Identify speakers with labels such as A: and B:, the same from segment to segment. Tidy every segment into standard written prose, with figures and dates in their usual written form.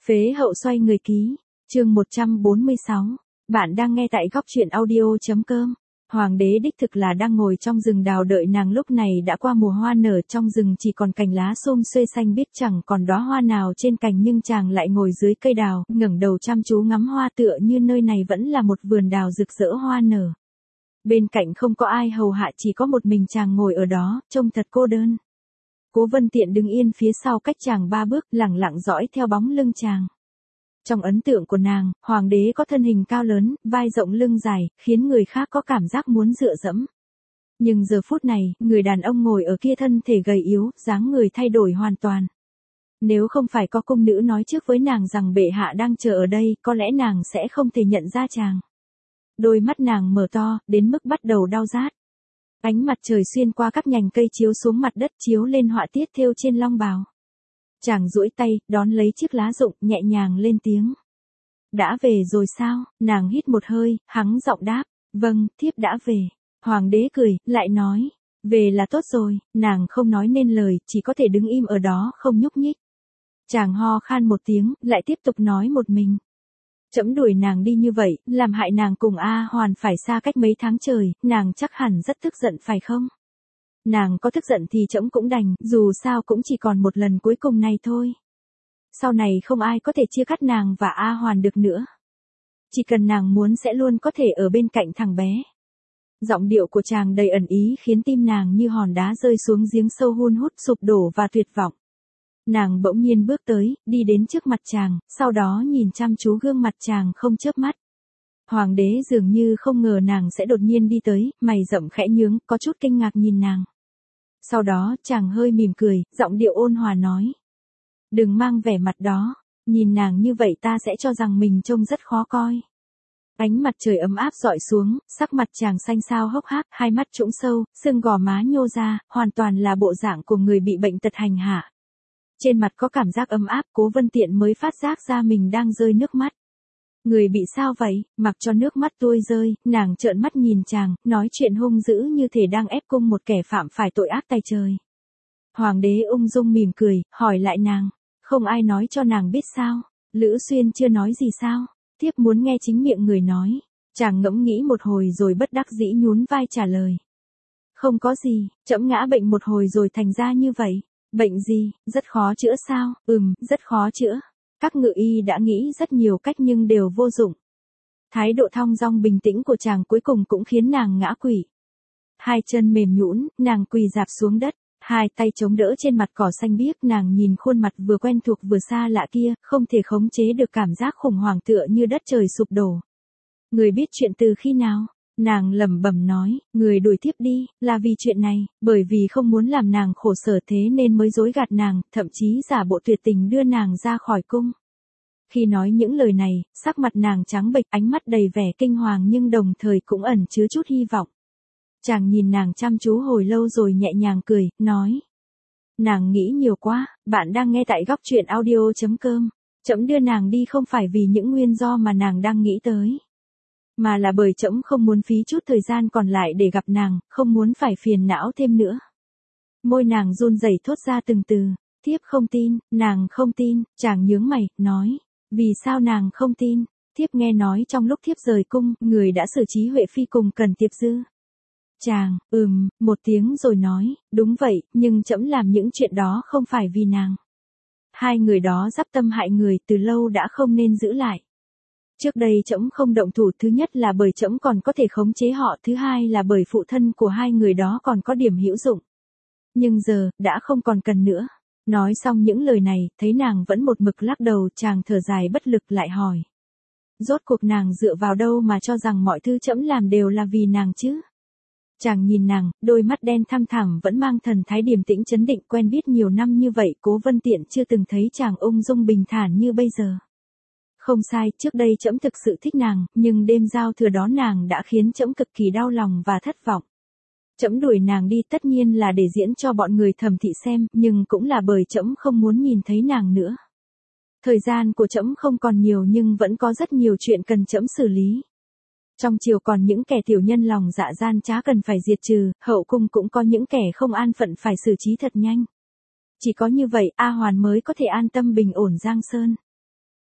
A: Phế hậu xoay người ký, chương 146. Bạn đang nghe tại góc truyện audio.com. Hoàng đế đích thực là đang ngồi trong rừng đào đợi nàng, lúc này đã qua mùa hoa nở, trong rừng chỉ còn cành lá xum xuê xanh biếc, chẳng còn đóa hoa nào trên cành, nhưng chàng lại ngồi dưới cây đào, ngẩng đầu chăm chú ngắm hoa, tựa như nơi này vẫn là một vườn đào rực rỡ hoa nở. Bên cạnh không có ai hầu hạ, chỉ có một mình chàng ngồi ở đó, trông thật cô đơn. Cố Vân Tiện đứng yên phía sau cách chàng 3 bước, lẳng lặng dõi theo bóng lưng chàng. Trong ấn tượng của nàng, hoàng đế có thân hình cao lớn, vai rộng lưng dài, khiến người khác có cảm giác muốn dựa dẫm. Nhưng giờ phút này, người đàn ông ngồi ở kia thân thể gầy yếu, dáng người thay đổi hoàn toàn. Nếu không phải có cung nữ nói trước với nàng rằng bệ hạ đang chờ ở đây, có lẽ nàng sẽ không thể nhận ra chàng. Đôi mắt nàng mở to, đến mức bắt đầu đau rát. Ánh mặt trời xuyên qua các nhành cây chiếu xuống mặt đất, chiếu lên họa tiết thêu trên long bào. Chàng duỗi tay, đón lấy chiếc lá rụng, nhẹ nhàng lên tiếng. Đã về rồi sao? Nàng hít một hơi, hắng giọng đáp. Vâng, thiếp đã về. Hoàng đế cười, lại nói. Về là tốt rồi. Nàng không nói nên lời, chỉ có thể đứng im ở đó, không nhúc nhích. Chàng ho khan một tiếng, lại tiếp tục nói một mình. Trẫm đuổi nàng đi như vậy, làm hại nàng cùng A Hoàn phải xa cách mấy tháng trời, nàng chắc hẳn rất tức giận phải không? Nàng có tức giận thì trẫm cũng đành, dù sao cũng chỉ còn một lần cuối cùng này thôi. Sau này không ai có thể chia cắt nàng và A Hoàn được nữa. Chỉ cần nàng muốn sẽ luôn có thể ở bên cạnh thằng bé. Giọng điệu của chàng đầy ẩn ý khiến tim nàng như hòn đá rơi xuống giếng sâu hun hút, sụp đổ và tuyệt vọng. Nàng bỗng nhiên bước tới, đi đến trước mặt chàng, sau đó nhìn chăm chú gương mặt chàng không chớp mắt. Hoàng đế dường như không ngờ nàng sẽ đột nhiên đi tới, mày rậm khẽ nhướng, có chút kinh ngạc nhìn nàng. Sau đó, chàng hơi mỉm cười, giọng điệu ôn hòa nói. Đừng mang vẻ mặt đó, nhìn nàng như vậy ta sẽ cho rằng mình trông rất khó coi. Ánh mặt trời ấm áp rọi xuống, sắc mặt chàng xanh xao hốc hác, hai mắt trũng sâu, sưng gò má nhô ra, hoàn toàn là bộ dạng của người bị bệnh tật hành hạ. Trên mặt có cảm giác ấm áp, Cố Vân Tiện mới phát giác ra mình đang rơi nước mắt. Người bị sao vậy? Mặc cho nước mắt tuôn rơi, nàng trợn mắt nhìn chàng, nói chuyện hung dữ như thể đang ép cung một kẻ phạm phải tội ác tày trời. Hoàng đế ung dung mỉm cười, hỏi lại nàng, không ai nói cho nàng biết sao? Lữ Xuyên chưa nói gì sao? Thiếp muốn nghe chính miệng người nói. Chàng ngẫm nghĩ một hồi rồi bất đắc dĩ nhún vai trả lời. Không có gì, trẫm ngã bệnh một hồi rồi thành ra như vậy. Bệnh gì, rất khó chữa sao? Rất khó chữa. Các ngự y đã nghĩ rất nhiều cách nhưng đều vô dụng. Thái độ thong dong bình tĩnh của chàng cuối cùng cũng khiến nàng ngã quỵ. Hai chân mềm nhũn, nàng quỳ rạp xuống đất, hai tay chống đỡ trên mặt cỏ xanh biếc, nàng nhìn khuôn mặt vừa quen thuộc vừa xa lạ kia, không thể khống chế được cảm giác khủng hoảng tựa như đất trời sụp đổ. Người biết chuyện từ khi nào? Nàng lẩm bẩm nói, người đuổi thiếp đi, là vì chuyện này, bởi vì không muốn làm nàng khổ sở thế nên mới dối gạt nàng, thậm chí giả bộ tuyệt tình đưa nàng ra khỏi cung. Khi nói những lời này, sắc mặt nàng trắng bệch, ánh mắt đầy vẻ kinh hoàng nhưng đồng thời cũng ẩn chứa chút hy vọng. Chàng nhìn nàng chăm chú hồi lâu rồi nhẹ nhàng cười, nói. Nàng nghĩ nhiều quá, bạn đang nghe tại góc truyện audio.com. Trẫm đưa nàng đi không phải vì những nguyên do mà nàng đang nghĩ tới. Mà là bởi trẫm không muốn phí chút thời gian còn lại để gặp nàng, không muốn phải phiền não thêm nữa. Môi nàng run rẩy thốt ra từng từ, thiếp không tin, nàng không tin, chàng nhướng mày, nói, vì sao nàng không tin, thiếp nghe nói trong lúc thiếp rời cung, người đã xử trí Huệ Phi cùng Cần Tiệp Dư. Chàng, một tiếng rồi nói, đúng vậy, nhưng trẫm làm những chuyện đó không phải vì nàng. Hai người đó giáp tâm hại người, từ lâu đã không nên giữ lại. Trước đây trẫm không động thủ, thứ nhất là bởi trẫm còn có thể khống chế họ, thứ hai là bởi phụ thân của hai người đó còn có điểm hữu dụng. Nhưng giờ, đã không còn cần nữa. Nói xong những lời này, thấy nàng vẫn một mực lắc đầu, chàng thở dài bất lực lại hỏi. Rốt cuộc nàng dựa vào đâu mà cho rằng mọi thứ trẫm làm đều là vì nàng chứ? Chàng nhìn nàng, đôi mắt đen thăm thẳm vẫn mang thần thái điềm tĩnh chấn định, quen biết nhiều năm như vậy, Cố Vân Tiện chưa từng thấy chàng ung dung bình thản như bây giờ. Không sai, trước đây trẫm thực sự thích nàng, nhưng đêm giao thừa đó nàng đã khiến trẫm cực kỳ đau lòng và thất vọng. Trẫm đuổi nàng đi tất nhiên là để diễn cho bọn người thẩm thị xem, nhưng cũng là bởi trẫm không muốn nhìn thấy nàng nữa. Thời gian của trẫm không còn nhiều nhưng vẫn có rất nhiều chuyện cần trẫm xử lý. Trong triều còn những kẻ tiểu nhân lòng dạ gian trá cần phải diệt trừ, hậu cung cũng có những kẻ không an phận phải xử trí thật nhanh. Chỉ có như vậy A Hoàn mới có thể an tâm bình ổn giang sơn.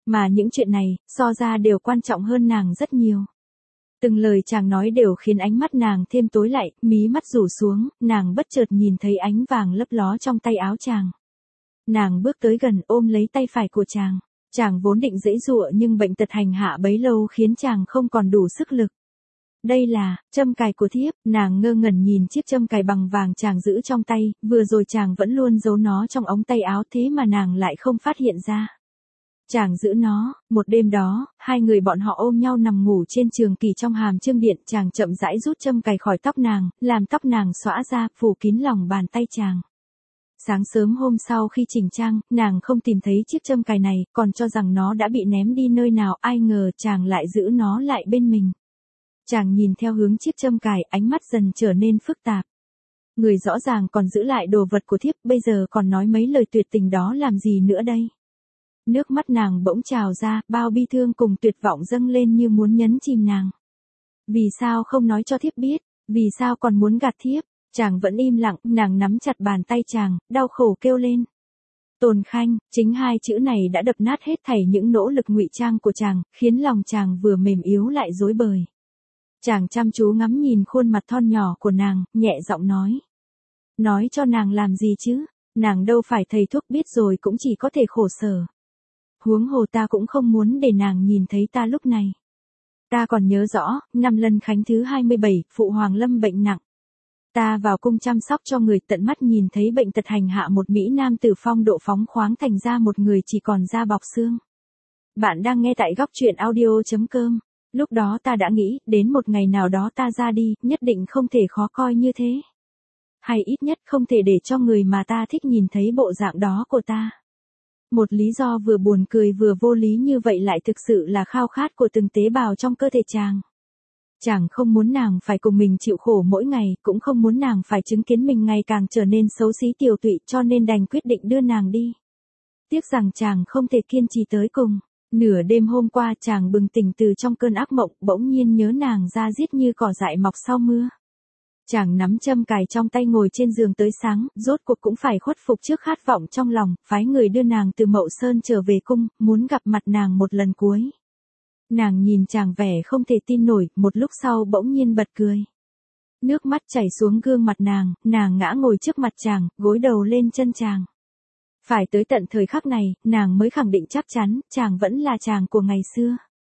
A: Mà những chuyện này, so ra đều quan trọng hơn nàng rất nhiều. Từng lời chàng nói đều khiến ánh mắt nàng thêm tối lại, mí mắt rủ xuống, nàng bất chợt nhìn thấy ánh vàng lấp ló trong tay áo chàng. Nàng bước tới gần ôm lấy tay phải của chàng. Chàng vốn định giãy giụa nhưng bệnh tật hành hạ bấy lâu khiến chàng không còn đủ sức lực. Đây là châm cài của thiếp, nàng ngơ ngẩn nhìn chiếc châm cài bằng vàng chàng giữ trong tay, vừa rồi chàng vẫn luôn giấu nó trong ống tay áo thế mà nàng lại không phát hiện ra. Chàng giữ nó, một đêm đó, hai người bọn họ ôm nhau nằm ngủ trên trường kỳ trong hàm chương điện, chàng chậm rãi rút châm cài khỏi tóc nàng, làm tóc nàng xõa ra, phủ kín lòng bàn tay chàng. Sáng sớm hôm sau khi chỉnh trang, nàng không tìm thấy chiếc châm cài này, còn cho rằng nó đã bị ném đi nơi nào, ai ngờ chàng lại giữ nó lại bên mình. Chàng nhìn theo hướng chiếc châm cài, ánh mắt dần trở nên phức tạp. Người rõ ràng còn giữ lại đồ vật của thiếp, bây giờ còn nói mấy lời tuyệt tình đó làm gì nữa đây? Nước mắt nàng bỗng trào ra, bao bi thương cùng tuyệt vọng dâng lên như muốn nhấn chìm nàng. Vì sao không nói cho thiếp biết, vì sao còn muốn gạt thiếp? Chàng vẫn im lặng, nàng nắm chặt bàn tay chàng, đau khổ kêu lên. Tồn Khanh, chính hai chữ này đã đập nát hết thảy những nỗ lực ngụy trang của chàng, khiến lòng chàng vừa mềm yếu lại rối bời. Chàng chăm chú ngắm nhìn khuôn mặt thon nhỏ của nàng, nhẹ giọng nói. Nói cho nàng làm gì chứ, nàng đâu phải thầy thuốc, biết rồi cũng chỉ có thể khổ sở. Huống hồ ta cũng không muốn để nàng nhìn thấy ta lúc này. Ta còn nhớ rõ, năm Lân Khánh thứ 27, phụ hoàng lâm bệnh nặng. Ta vào cung chăm sóc cho người, tận mắt nhìn thấy bệnh tật hành hạ một Mỹ Nam tử phong độ phóng khoáng thành ra một người chỉ còn da bọc xương. Bạn đang nghe tại góc truyện audio.com. Lúc đó ta đã nghĩ, đến một ngày nào đó ta ra đi, nhất định không thể khó coi như thế. Hay ít nhất không thể để cho người mà ta thích nhìn thấy bộ dạng đó của ta. Một lý do vừa buồn cười vừa vô lý như vậy lại thực sự là khao khát của từng tế bào trong cơ thể chàng. Chàng không muốn nàng phải cùng mình chịu khổ mỗi ngày, cũng không muốn nàng phải chứng kiến mình ngày càng trở nên xấu xí tiều tụy, cho nên đành quyết định đưa nàng đi. Tiếc rằng chàng không thể kiên trì tới cùng. Nửa đêm hôm qua chàng bừng tỉnh từ trong cơn ác mộng, bỗng nhiên nhớ nàng ra diết như cỏ dại mọc sau mưa. Chàng nắm châm cài trong tay ngồi trên giường tới sáng, rốt cuộc cũng phải khuất phục trước khát vọng trong lòng, phái người đưa nàng từ Mậu Sơn trở về cung, muốn gặp mặt nàng một lần cuối. Nàng nhìn chàng vẻ không thể tin nổi, một lúc sau bỗng nhiên bật cười. Nước mắt chảy xuống gương mặt nàng ngã ngồi trước mặt chàng, gối đầu lên chân chàng. Phải tới tận thời khắc này, nàng mới khẳng định chắc chắn, chàng vẫn là chàng của ngày xưa.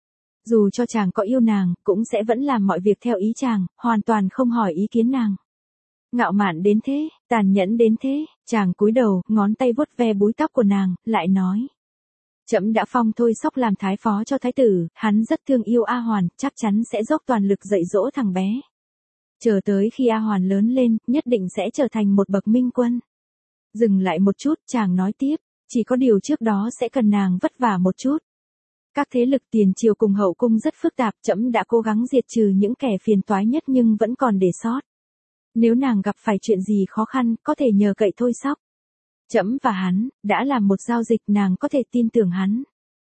A: Dù cho chàng có yêu nàng, cũng sẽ vẫn làm mọi việc theo ý chàng, hoàn toàn không hỏi ý kiến nàng. Ngạo mạn đến thế, tàn nhẫn đến thế, chàng cúi đầu, ngón tay vuốt ve búi tóc của nàng, lại nói. Trẫm đã phong Thôi Sóc làm thái phó cho thái tử, hắn rất thương yêu A Hoàn, chắc chắn sẽ dốc toàn lực dạy dỗ thằng bé. Chờ tới khi A Hoàn lớn lên, nhất định sẽ trở thành một bậc minh quân. Dừng lại một chút, chàng nói tiếp, chỉ có điều trước đó sẽ cần nàng vất vả một chút. Các thế lực tiền triều cùng hậu cung rất phức tạp, trẫm đã cố gắng diệt trừ những kẻ phiền toái nhất nhưng vẫn còn để sót. Nếu nàng gặp phải chuyện gì khó khăn, có thể nhờ cậy Thôi Sóc. Trẫm và hắn đã làm một giao dịch, nàng có thể tin tưởng hắn.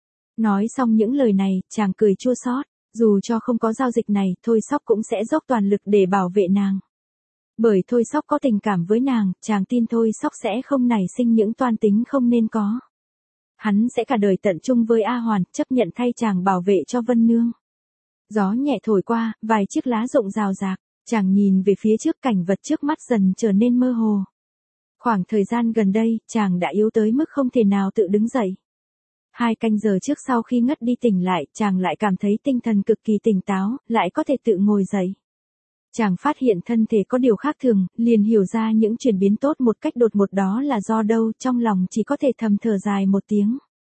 A: Nói xong những lời này, chàng cười chua xót, dù cho không có giao dịch này, Thôi Sóc cũng sẽ dốc toàn lực để bảo vệ nàng. Bởi Thôi Sóc có tình cảm với nàng, chàng tin Thôi Sóc sẽ không nảy sinh những toan tính không nên có. Hắn sẽ cả đời tận trung với A Hoàn, chấp nhận thay chàng bảo vệ cho Vân Nương. Gió nhẹ thổi qua, vài chiếc lá rụng rào rạc, chàng nhìn về phía trước, cảnh vật trước mắt dần trở nên mơ hồ. Khoảng thời gian gần đây, chàng đã yếu tới mức không thể nào tự đứng dậy. 2 canh giờ trước sau khi ngất đi tỉnh lại, chàng lại cảm thấy tinh thần cực kỳ tỉnh táo, lại có thể tự ngồi dậy. Chàng phát hiện thân thể có điều khác thường, liền hiểu ra những chuyển biến tốt một cách đột ngột đó là do đâu, trong lòng chỉ có thể thầm thở dài một tiếng.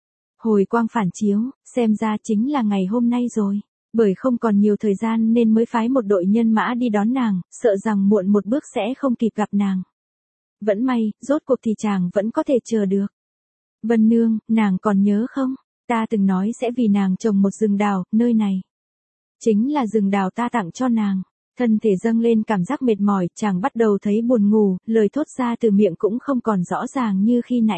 A: Hồi quang phản chiếu, xem ra chính là ngày hôm nay rồi. Bởi không còn nhiều thời gian nên mới phái một đội nhân mã đi đón nàng, sợ rằng muộn một bước sẽ không kịp gặp nàng. Vẫn may, rốt cuộc thì chàng vẫn có thể chờ được. Vân Nương, nàng còn nhớ không? Ta từng nói sẽ vì nàng trồng một rừng đào, nơi này. Chính là rừng đào ta tặng cho nàng. Thân thể dâng lên cảm giác mệt mỏi, chàng bắt đầu thấy buồn ngủ, lời thốt ra từ miệng cũng không còn rõ ràng như khi nãy.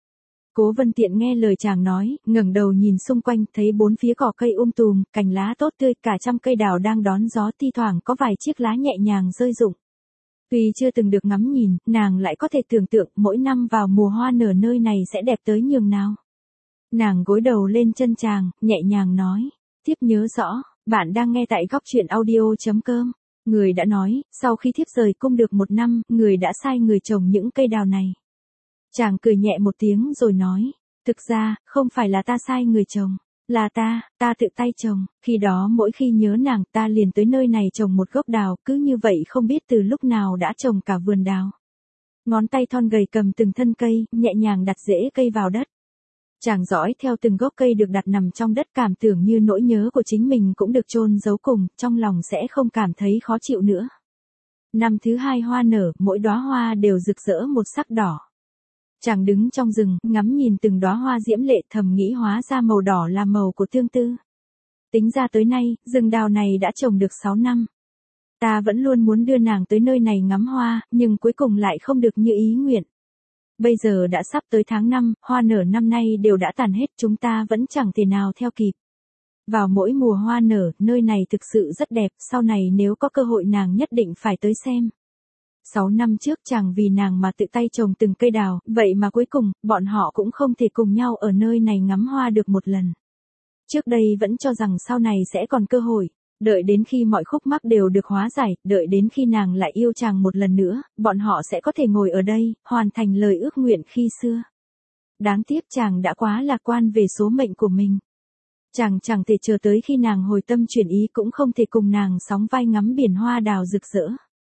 A: Cố Vân Tiện nghe lời chàng nói, ngẩng đầu nhìn xung quanh, thấy bốn phía cỏ cây tùm, cành lá tốt tươi, cả trăm cây đào đang đón gió, thi thoảng có vài chiếc lá nhẹ nhàng rơi rụng. Tuy chưa từng được ngắm nhìn, nàng lại có thể tưởng tượng mỗi năm vào mùa hoa nở nơi này sẽ đẹp tới nhường nào. Nàng gối đầu lên chân chàng, nhẹ nhàng nói. Thiếp nhớ rõ, bạn đang nghe tại góc truyện audio.com. Người đã nói, sau khi thiếp rời cung được 1 năm, người đã sai người trồng những cây đào này. Chàng cười nhẹ một tiếng rồi nói. Thực ra, không phải là ta sai người trồng. Là ta tự tay trồng, khi đó mỗi khi nhớ nàng ta liền tới nơi này trồng một gốc đào, cứ như vậy không biết từ lúc nào đã trồng cả vườn đào. Ngón tay thon gầy cầm từng thân cây, nhẹ nhàng đặt rễ cây vào đất. Chàng dõi theo từng gốc cây được đặt nằm trong đất, cảm tưởng như nỗi nhớ của chính mình cũng được chôn giấu cùng, trong lòng sẽ không cảm thấy khó chịu nữa. Năm thứ 2 hoa nở, mỗi đóa hoa đều rực rỡ một sắc đỏ. Chàng đứng trong rừng, ngắm nhìn từng đóa hoa diễm lệ, thầm nghĩ hóa ra màu đỏ là màu của tương tư. Tính ra tới nay, rừng đào này đã trồng được 6 năm. Ta vẫn luôn muốn đưa nàng tới nơi này ngắm hoa, nhưng cuối cùng lại không được như ý nguyện. Bây giờ đã sắp tới tháng 5, hoa nở năm nay đều đã tàn hết, chúng ta vẫn chẳng thể nào theo kịp. Vào mỗi mùa hoa nở, nơi này thực sự rất đẹp, sau này nếu có cơ hội nàng nhất định phải tới xem. 6 năm trước chàng vì nàng mà tự tay trồng từng cây đào, vậy mà cuối cùng, bọn họ cũng không thể cùng nhau ở nơi này ngắm hoa được một lần. Trước đây vẫn cho rằng sau này sẽ còn cơ hội, đợi đến khi mọi khúc mắc đều được hóa giải, đợi đến khi nàng lại yêu chàng một lần nữa, bọn họ sẽ có thể ngồi ở đây, hoàn thành lời ước nguyện khi xưa. Đáng tiếc chàng đã quá lạc quan về số mệnh của mình. Chàng chẳng thể chờ tới khi nàng hồi tâm chuyển ý, cũng không thể cùng nàng sóng vai ngắm biển hoa đào rực rỡ.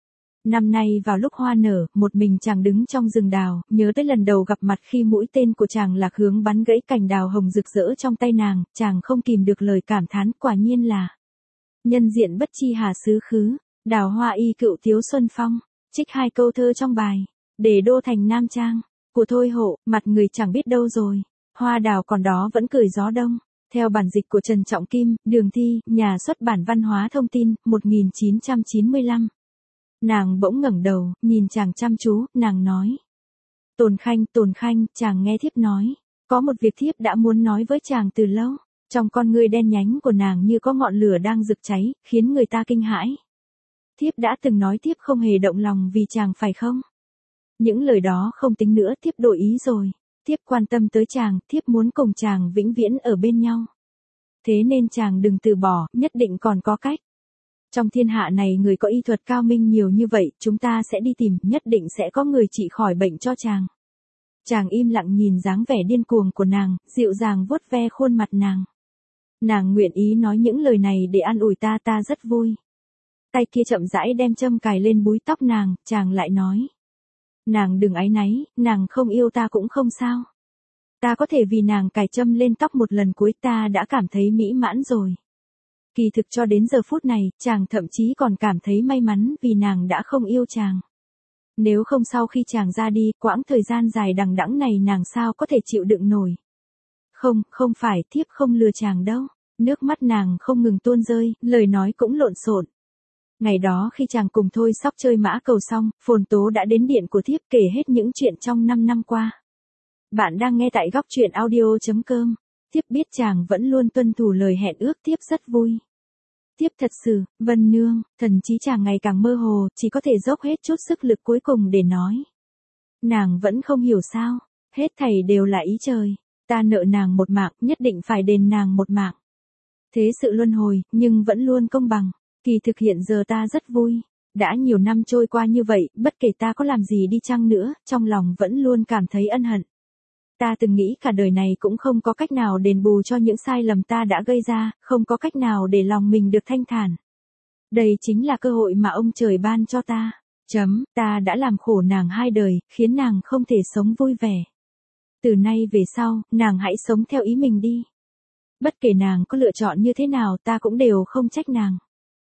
A: Năm nay vào lúc hoa nở, một mình chàng đứng trong rừng đào, nhớ tới lần đầu gặp mặt khi mũi tên của chàng lạc hướng bắn gãy cành đào hồng rực rỡ trong tay nàng, chàng không kìm được lời cảm thán, quả nhiên là nhân diện bất chi hà xứ khứ, đào hoa y cựu thiếu xuân phong. Trích 2 câu thơ trong bài, để đô thành Nam Trang, của Thôi Hộ, mặt người chẳng biết đâu rồi, hoa đào còn đó vẫn cười gió đông. Theo bản dịch của Trần Trọng Kim, Đường Thi, nhà xuất bản Văn hóa Thông tin, 1995. Nàng bỗng ngẩng đầu, nhìn chàng chăm chú, nàng nói. Tồn Khanh, chàng nghe thiếp nói. Có một việc thiếp đã muốn nói với chàng từ lâu. Trong con ngươi đen nhánh của nàng như có ngọn lửa đang rực cháy, khiến người ta kinh hãi. Thiếp đã từng nói thiếp không hề động lòng vì chàng phải không? Những lời đó không tính nữa, thiếp đổi ý rồi. Thiếp quan tâm tới chàng, thiếp muốn cùng chàng vĩnh viễn ở bên nhau. Thế nên chàng đừng từ bỏ, nhất định còn có cách. Trong thiên hạ này người có y thuật cao minh nhiều như vậy, chúng ta sẽ đi tìm, nhất định sẽ có người trị khỏi bệnh cho chàng. Chàng im lặng nhìn dáng vẻ điên cuồng của nàng, dịu dàng vuốt ve khuôn mặt nàng. Nàng nguyện ý nói những lời này để an ủi ta rất vui. Tay kia chậm rãi đem châm cài lên búi tóc nàng, chàng lại nói. Nàng đừng áy náy, nàng không yêu ta cũng không sao. Ta có thể vì nàng cài châm lên tóc một lần cuối, ta đã cảm thấy mỹ mãn rồi. Kỳ thực cho đến giờ phút này, chàng thậm chí còn cảm thấy may mắn vì nàng đã không yêu chàng. Nếu không sau khi chàng ra đi, quãng thời gian dài đằng đẵng này nàng sao có thể chịu đựng nổi. Không phải, thiếp không lừa chàng đâu. Nước mắt nàng không ngừng tuôn rơi, lời nói cũng lộn xộn. Ngày đó khi chàng cùng Thôi Sóc chơi mã cầu xong, Phồn Tố đã đến điện của thiếp kể hết những chuyện trong 5 năm qua. Bạn đang nghe tại góc truyện audio.com. Thiếp biết chàng vẫn luôn tuân thủ lời hẹn ước, thiếp rất vui. Thiếp thật sự, Vân Nương, thần trí chàng ngày càng mơ hồ, chỉ có thể dốc hết chút sức lực cuối cùng để nói. Nàng vẫn không hiểu sao, hết thảy đều là ý trời. Ta nợ nàng một mạng, nhất định phải đền nàng một mạng. Thế sự luân hồi, nhưng vẫn luôn công bằng. Kỳ thực hiện giờ ta rất vui. Đã nhiều năm trôi qua như vậy, bất kể ta có làm gì đi chăng nữa, trong lòng vẫn luôn cảm thấy ân hận. Ta từng nghĩ cả đời này cũng không có cách nào đền bù cho những sai lầm ta đã gây ra, không có cách nào để lòng mình được thanh thản. Đây chính là cơ hội mà ông trời ban cho ta. Ta đã làm khổ nàng 2 đời, khiến nàng không thể sống vui vẻ. Từ nay về sau, nàng hãy sống theo ý mình đi. Bất kể nàng có lựa chọn như thế nào, ta cũng đều không trách nàng.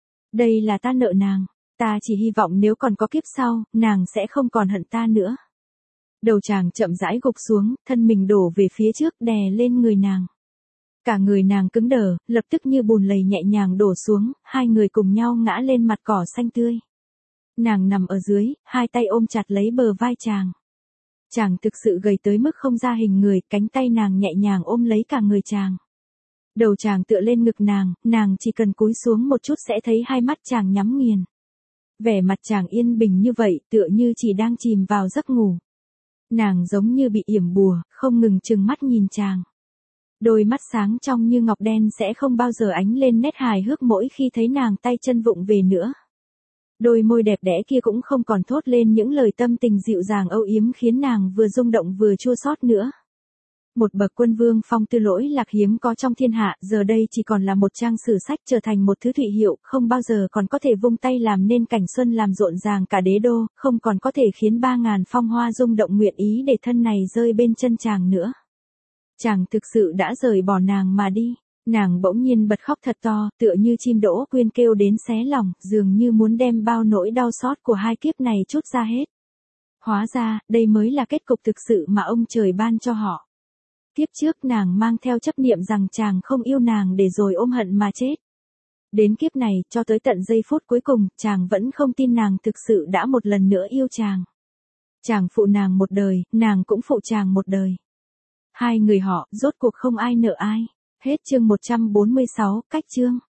A: Đây là ta nợ nàng, ta chỉ hy vọng nếu còn có kiếp sau, nàng sẽ không còn hận ta nữa. Đầu chàng chậm rãi gục xuống, thân mình đổ về phía trước đè lên người nàng. Cả người nàng cứng đờ, lập tức như bùn lầy nhẹ nhàng đổ xuống, 2 người cùng nhau ngã lên mặt cỏ xanh tươi. Nàng nằm ở dưới, 2 tay ôm chặt lấy bờ vai chàng. Chàng thực sự gầy tới mức không ra hình người, cánh tay nàng nhẹ nhàng ôm lấy cả người chàng. Đầu chàng tựa lên ngực nàng chỉ cần cúi xuống một chút sẽ thấy 2 mắt chàng nhắm nghiền. Vẻ mặt chàng yên bình như vậy, tựa như chỉ đang chìm vào giấc ngủ. Nàng giống như bị yểm bùa, không ngừng trừng mắt nhìn chàng. Đôi mắt sáng trong như ngọc đen sẽ không bao giờ ánh lên nét hài hước mỗi khi thấy nàng tay chân vụng về nữa. Đôi môi đẹp đẽ kia cũng không còn thốt lên những lời tâm tình dịu dàng âu yếm khiến nàng vừa rung động vừa chua xót nữa. Một bậc quân vương phong tư lỗi lạc hiếm có trong thiên hạ, giờ đây chỉ còn là một trang sử sách trở thành một thứ thụy hiệu, không bao giờ còn có thể vung tay làm nên cảnh xuân làm rộn ràng cả đế đô, không còn có thể khiến 3.000 phong hoa rung động nguyện ý để thân này rơi bên chân chàng nữa. Chàng thực sự đã rời bỏ nàng mà đi. Nàng bỗng nhiên bật khóc thật to, tựa như chim đỗ quyên kêu đến xé lòng, dường như muốn đem bao nỗi đau xót của hai kiếp này trút ra hết. Hóa ra, đây mới là kết cục thực sự mà ông trời ban cho họ. Kiếp trước nàng mang theo chấp niệm rằng chàng không yêu nàng để rồi ôm hận mà chết. Đến kiếp này, cho tới tận giây phút cuối cùng, chàng vẫn không tin nàng thực sự đã một lần nữa yêu chàng. Chàng phụ nàng một đời, nàng cũng phụ chàng một đời. Hai người họ, rốt cuộc không ai nợ ai. Hết chương 146, cách chương.